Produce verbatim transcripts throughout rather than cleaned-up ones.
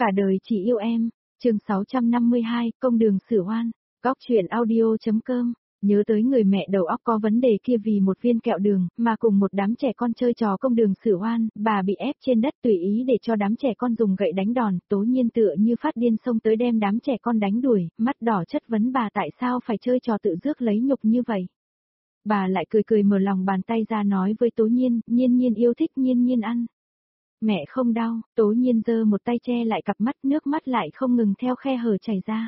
Cả đời chỉ yêu em, chương sáu trăm năm mươi hai, công đường xử oan, góc truyện audio.com. Nhớ tới người mẹ đầu óc có vấn đề kia vì một viên kẹo đường, mà cùng một đám trẻ con chơi trò công đường xử oan, bà bị ép trên đất tùy ý để cho đám trẻ con dùng gậy đánh đòn, Tố Nhiên tựa như phát điên xông tới đem đám trẻ con đánh đuổi, mắt đỏ chất vấn bà tại sao phải chơi trò tự rước lấy nhục như vậy. Bà lại cười cười mở lòng bàn tay ra nói với Tố Nhiên, Nhiên Nhiên yêu thích Nhiên Nhiên ăn. Mẹ không đau, Tố Nhiên giơ một tay che lại cặp mắt, nước mắt lại không ngừng theo khe hở chảy ra.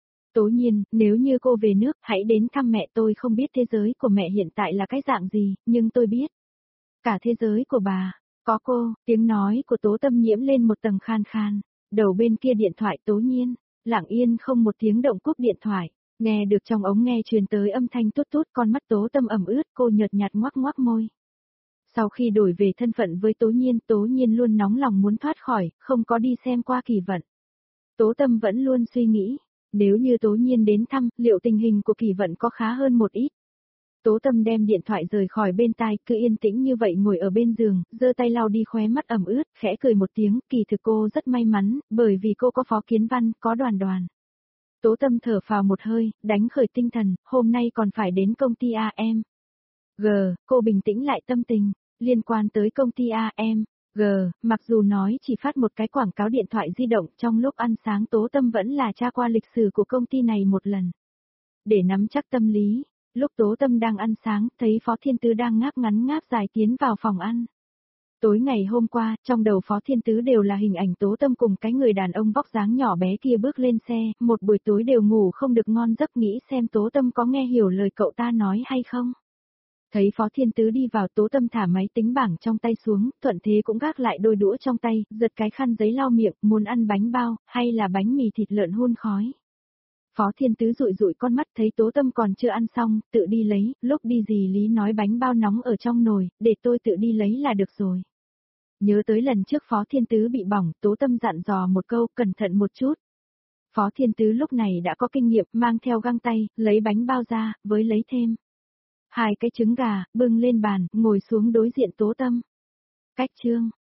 Tố Nhiên, nếu như cô về nước, hãy đến thăm mẹ. Tôi không biết thế giới của mẹ hiện tại là cái dạng gì, nhưng tôi biết. Cả thế giới của bà, có cô, tiếng nói của Tố Tâm nhiễm lên một tầng khan khan. Đầu bên kia điện thoại Tố Nhiên, lặng yên không một tiếng động cúp điện thoại. Nghe được trong ống nghe truyền tới âm thanh tút tút, con mắt Tố Tâm ẩm ướt, cô nhợt nhạt ngoác ngoác môi. Sau khi đổi về thân phận với Tố Nhiên, Tố Nhiên luôn nóng lòng muốn thoát khỏi, không có đi xem qua Kỳ Vận. Tố Tâm vẫn luôn suy nghĩ, nếu như Tố Nhiên đến thăm, liệu tình hình của Kỳ Vận có khá hơn một ít. Tố Tâm đem điện thoại rời khỏi bên tai, cứ yên tĩnh như vậy ngồi ở bên giường, giơ tay lau đi khóe mắt ẩm ướt, khẽ cười một tiếng, kỳ thực cô rất may mắn, bởi vì cô có Phó Kiến Văn, có Đoàn Đoàn. Tố Tâm thở phào một hơi, đánh khởi tinh thần, hôm nay còn phải đến công ty a em. G, cô bình tĩnh lại tâm tình, liên quan tới công ty a em. G, mặc dù nói chỉ phát một cái quảng cáo điện thoại di động, trong lúc ăn sáng Tố Tâm vẫn là tra qua lịch sử của công ty này một lần. Để nắm chắc tâm lý, lúc Tố Tâm đang ăn sáng, thấy Phó Thiên Tứ đang ngáp ngắn ngáp dài tiến vào phòng ăn. Tối ngày hôm qua, trong đầu Phó Thiên Tứ đều là hình ảnh Tố Tâm cùng cái người đàn ông vóc dáng nhỏ bé kia bước lên xe, một buổi tối đều ngủ không được ngon giấc, nghĩ xem Tố Tâm có nghe hiểu lời cậu ta nói hay không. Thấy Phó Thiên Tứ đi vào, Tố Tâm thả máy tính bảng trong tay xuống, thuận thế cũng gác lại đôi đũa trong tay, giật cái khăn giấy lau miệng, muốn ăn bánh bao, hay là bánh mì thịt lợn hun khói. Phó Thiên Tứ dụi dụi con mắt thấy Tố Tâm còn chưa ăn xong, tự đi lấy, lúc đi dì Lý nói bánh bao nóng ở trong nồi, để tôi tự đi lấy là được rồi. Nhớ tới lần trước Phó Thiên Tứ bị bỏng, Tố Tâm dặn dò một câu, cẩn thận một chút. Phó Thiên Tứ lúc này đã có kinh nghiệm, mang theo găng tay, lấy bánh bao ra, với lấy thêm hai cái trứng gà, bưng lên bàn, ngồi xuống đối diện Tố Tâm. Cách chương,